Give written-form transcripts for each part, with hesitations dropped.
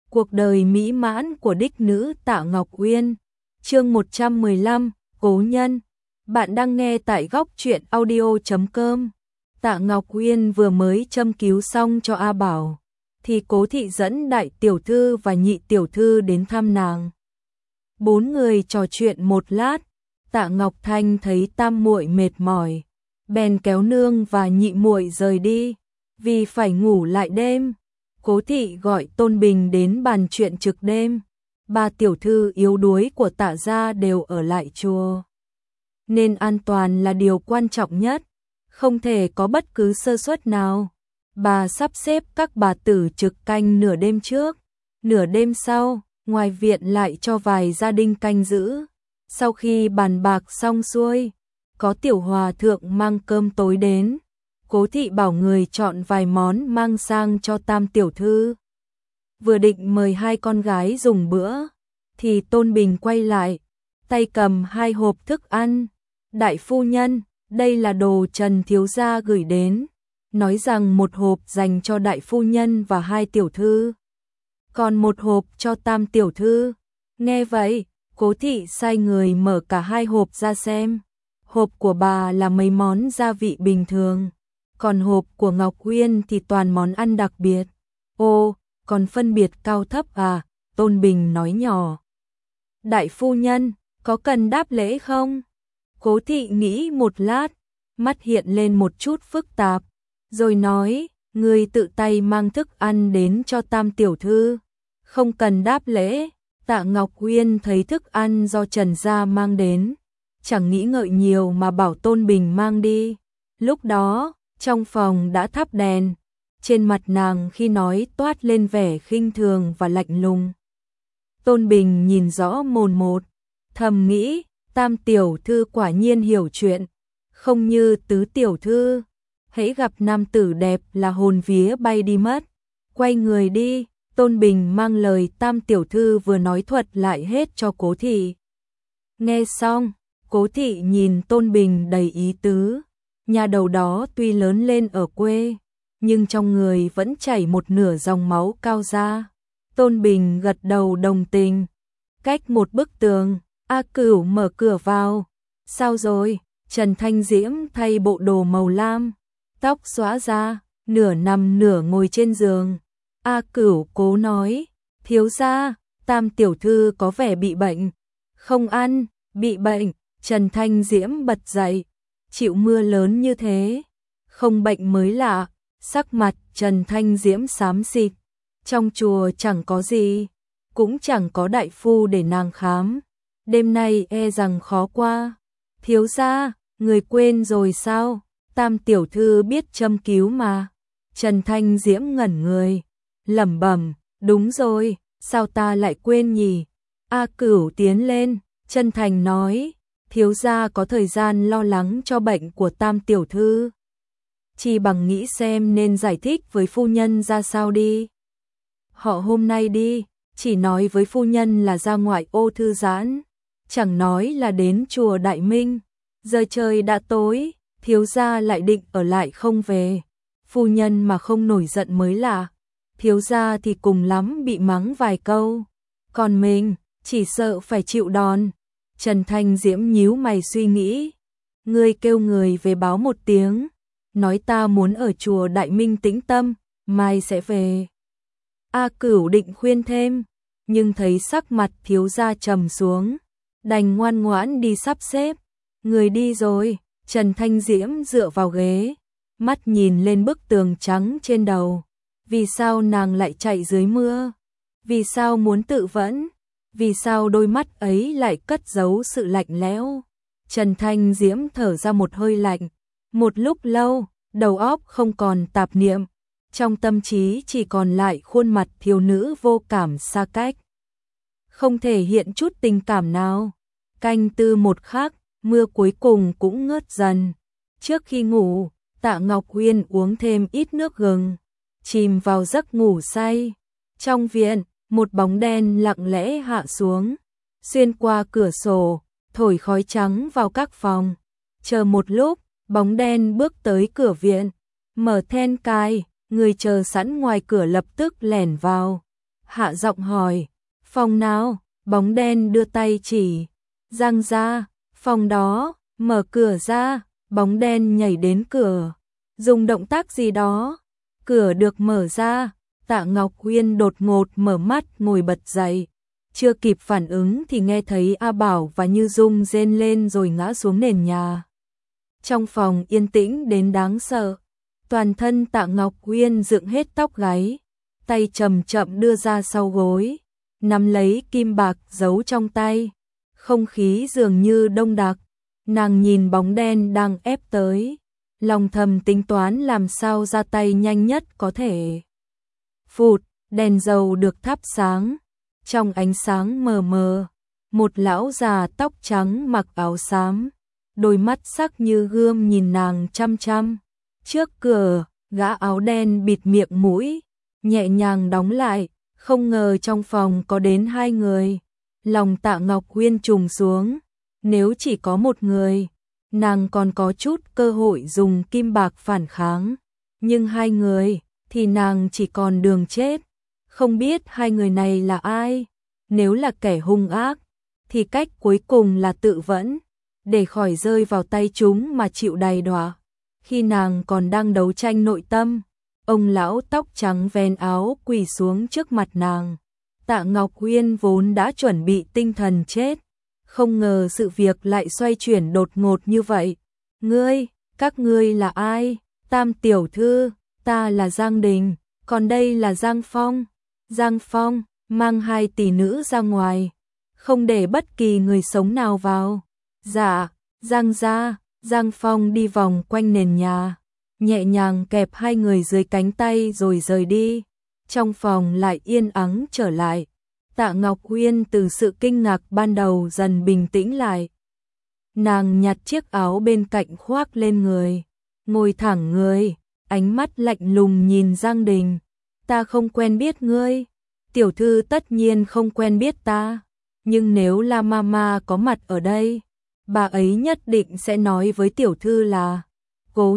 Cuộc đời mỹ mãn của đích nữ Tạ Ngọc Uyên. Chương 115, Cố nhân. Bạn đang nghe tại góc truyện audio.com. Tạ Ngọc Uyên vừa mới châm cứu xong cho A Bảo, thì Cố thị dẫn đại tiểu thư và nhị tiểu thư đến thăm nàng. Bốn người trò chuyện một lát, Tạ Ngọc Thanh thấy tam muội mệt mỏi, bèn kéo nương và nhị muội rời đi, vì phải ngủ lại đêm. Cố thị gọi Tôn Bình đến bàn chuyện trực đêm. Ba tiểu thư yếu đuối của Tạ gia đều ở lại chùa, nên an toàn là điều quan trọng nhất, không thể có bất cứ sơ suất nào. Bà sắp xếp các bà tử trực canh nửa đêm trước, nửa đêm sau, ngoài viện lại cho vài gia đình canh giữ. Sau khi bàn bạc xong xuôi, có tiểu hòa thượng mang cơm tối đến. Cố thị bảo người chọn vài món mang sang cho tam tiểu thư. Vừa định mời hai con gái dùng bữa, thì Tôn Bình quay lại, tay cầm hai hộp thức ăn. Đại phu nhân, đây là đồ Trần thiếu gia gửi đến, nói rằng một hộp dành cho đại phu nhân và hai tiểu thư, còn một hộp cho tam tiểu thư. Nghe vậy, Cố thị sai người mở cả hai hộp ra xem. Hộp của bà là mấy món gia vị bình thường, còn hộp của Ngọc Uyên thì toàn món ăn đặc biệt. Ô, còn phân biệt cao thấp à? Tôn Bình nói nhỏ. Đại phu nhân, có cần đáp lễ không? Cố thị nghĩ một lát, mắt hiện lên một chút phức tạp, rồi nói, người tự tay mang thức ăn đến cho tam tiểu thư, không cần đáp lễ. Tạ Ngọc Uyên thấy thức ăn do Trần gia mang đến, chẳng nghĩ ngợi nhiều mà bảo Tôn Bình mang đi. Lúc đó, trong phòng đã thắp đèn, trên mặt nàng khi nói toát lên vẻ khinh thường và lạnh lùng. Tôn Bình nhìn rõ mồn một, thầm nghĩ, tam tiểu thư quả nhiên hiểu chuyện, không như tứ tiểu thư, hễ gặp nam tử đẹp là hồn vía bay đi mất. Quay người đi, Tôn Bình mang lời tam tiểu thư vừa nói thuật lại hết cho Cố thị. Nghe xong, Cố thị nhìn Tôn Bình đầy ý tứ. Nhà đầu đó tuy lớn lên ở quê, nhưng trong người vẫn chảy một nửa dòng máu cao gia. Tôn Bình gật đầu đồng tình. Cách một bức tường, A Cửu mở cửa vào. Sao rồi? Trần Thanh Diễm thay bộ đồ màu lam, tóc xõa ra, nửa nằm nửa ngồi trên giường. A Cửu cố nói, thiếu gia, tam tiểu thư có vẻ bị bệnh. Không ăn, bị bệnh. Trần Thanh Diễm bật dậy. Chịu mưa lớn như thế, không bệnh mới lạ. Sắc mặt Trần Thanh Diễm xám xịt. Trong chùa chẳng có gì, cũng chẳng có đại phu để nàng khám, đêm nay e rằng khó qua. Thiếu gia, người quên rồi sao? Tam tiểu thư biết châm cứu mà. Trần Thanh Diễm ngẩn người, lẩm bẩm, đúng rồi, sao ta lại quên nhỉ? A Cửu tiến lên, chân thành nói, thiếu gia có thời gian lo lắng cho bệnh của tam tiểu thư, chỉ bằng nghĩ xem nên giải thích với phu nhân ra sao đi. Họ hôm nay đi, chỉ nói với phu nhân là ra ngoại ô thư giãn, chẳng nói là đến chùa Đại Minh. Giờ trời đã tối, thiếu gia lại định ở lại không về. Phu nhân mà không nổi giận mới lạ, thiếu gia thì cùng lắm bị mắng vài câu, còn mình chỉ sợ phải chịu đòn. Trần Thanh Diễm nhíu mày suy nghĩ, ngươi kêu người về báo một tiếng, nói ta muốn ở chùa Đại Minh tĩnh tâm, mai sẽ về. A Cửu định khuyên thêm, nhưng thấy sắc mặt thiếu gia trầm xuống, đành ngoan ngoãn đi sắp xếp. Người đi rồi. Trần Thanh Diễm dựa vào ghế, mắt nhìn lên bức tường trắng trên đầu. Vì sao nàng lại chạy dưới mưa? Vì sao muốn tự vẫn? Vì sao đôi mắt ấy lại cất giấu sự lạnh lẽo? Trần Thanh Diễm thở ra một hơi lạnh. Một lúc lâu, đầu óc không còn tạp niệm, trong tâm trí chỉ còn lại khuôn mặt thiếu nữ vô cảm xa cách, không thể hiện chút tình cảm nào. Canh tư một khắc, mưa cuối cùng cũng ngớt dần. Trước khi ngủ, Tạ Ngọc Uyên uống thêm ít nước gừng, chìm vào giấc ngủ say. Trong viện, một bóng đen lặng lẽ hạ xuống, xuyên qua cửa sổ, thổi khói trắng vào các phòng. Chờ một lúc, bóng đen bước tới cửa viện, mở then cài, người chờ sẵn ngoài cửa lập tức lẻn vào. hạ giọng hỏi, phòng nào? Bóng đen đưa tay chỉ, Giang ra, phòng đó, mở cửa ra, bóng đen nhảy đến cửa, dùng động tác gì đó, cửa được mở ra, Tạ Ngọc Uyên đột ngột mở mắt ngồi bật dậy, chưa kịp phản ứng thì nghe thấy A Bảo và Như Dung rên lên rồi ngã xuống nền nhà. Trong phòng yên tĩnh đến đáng sợ, toàn thân Tạ Ngọc Uyên dựng hết tóc gáy, tay chậm chậm đưa ra sau gối, nắm lấy kim bạc giấu trong tay, không khí dường như đông đặc, nàng nhìn bóng đen đang ép tới, lòng thầm tính toán làm sao ra tay nhanh nhất có thể. Phụt, đèn dầu được thắp sáng, trong ánh sáng mờ mờ, một lão già tóc trắng mặc áo xám, đôi mắt sắc như gươm nhìn nàng chăm chăm. Trước cửa, gã áo đen bịt miệng mũi, nhẹ nhàng đóng lại, không ngờ trong phòng có đến 2 người. Lòng Tạ Ngọc Uyên trùng xuống, nếu chỉ có một người, nàng còn có chút cơ hội dùng kim bạc phản kháng, nhưng 2 người thì nàng chỉ còn đường chết. Không biết 2 người này là ai, nếu là kẻ hung ác thì cách cuối cùng là tự vẫn, để khỏi rơi vào tay chúng mà chịu đầy đọa. Khi nàng còn đang đấu tranh nội tâm, ông lão tóc trắng ven áo quỳ xuống trước mặt nàng. Tạ Ngọc Uyên vốn đã chuẩn bị tinh thần chết, không ngờ sự việc lại xoay chuyển đột ngột như vậy. Các ngươi là ai? Tam tiểu thư, ta là Giang Đình, còn đây là Giang Phong. Giang Phong mang 2 tỷ nữ ra ngoài, không để bất kỳ người sống nào vào. Dạ, Giang gia. Giang Phong đi vòng quanh nền nhà, nhẹ nhàng kẹp 2 người dưới cánh tay rồi rời đi. Trong phòng lại yên ắng trở lại. Tạ Ngọc Uyên từ sự kinh ngạc ban đầu dần bình tĩnh lại. Nàng nhặt chiếc áo bên cạnh khoác lên người, ngồi thẳng người, ánh mắt lạnh lùng nhìn Giang Đình. Ta không quen biết ngươi, tiểu thư tất nhiên không quen biết ta, nhưng nếu La Mama có mặt ở đây, bà ấy nhất định sẽ nói với tiểu thư là cố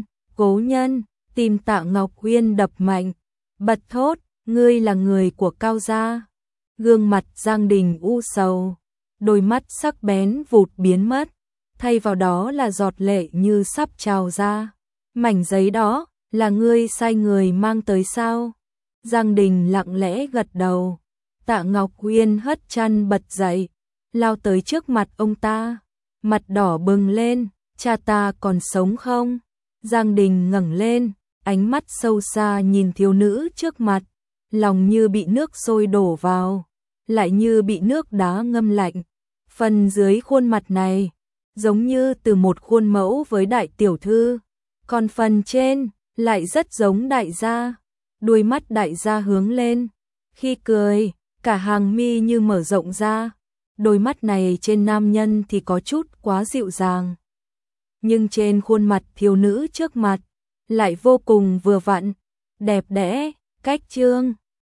nhân, tim Tạ Ngọc Uyên đập mạnh, bật thốt, ngươi là người của Cao gia. Gương mặt Giang Đình u sầu, đôi mắt sắc bén vụt biến mất, thay vào đó là giọt lệ như sắp trào ra. Mảnh giấy đó là ngươi sai người mang tới sao? Giang Đình lặng lẽ gật đầu. Tạ Ngọc Uyên hất chăn bật dậy, lao tới trước mặt ông ta, mặt đỏ bừng lên, cha ta còn sống không? Giang Đình ngẩng lên, ánh mắt sâu xa nhìn thiếu nữ trước mặt, lòng như bị nước sôi đổ vào, lại như bị nước đá ngâm lạnh. Phần dưới khuôn mặt này, giống như từ một khuôn mẫu với đại tiểu thư, còn phần trên lại rất giống đại gia. Đuôi mắt đại gia hướng lên, khi cười, cả hàng mi như mở rộng ra. Đôi mắt này trên nam nhân thì có chút quá dịu dàng, nhưng trên khuôn mặt thiếu nữ trước mặt lại vô cùng vừa vặn, đẹp đẽ, cách trương.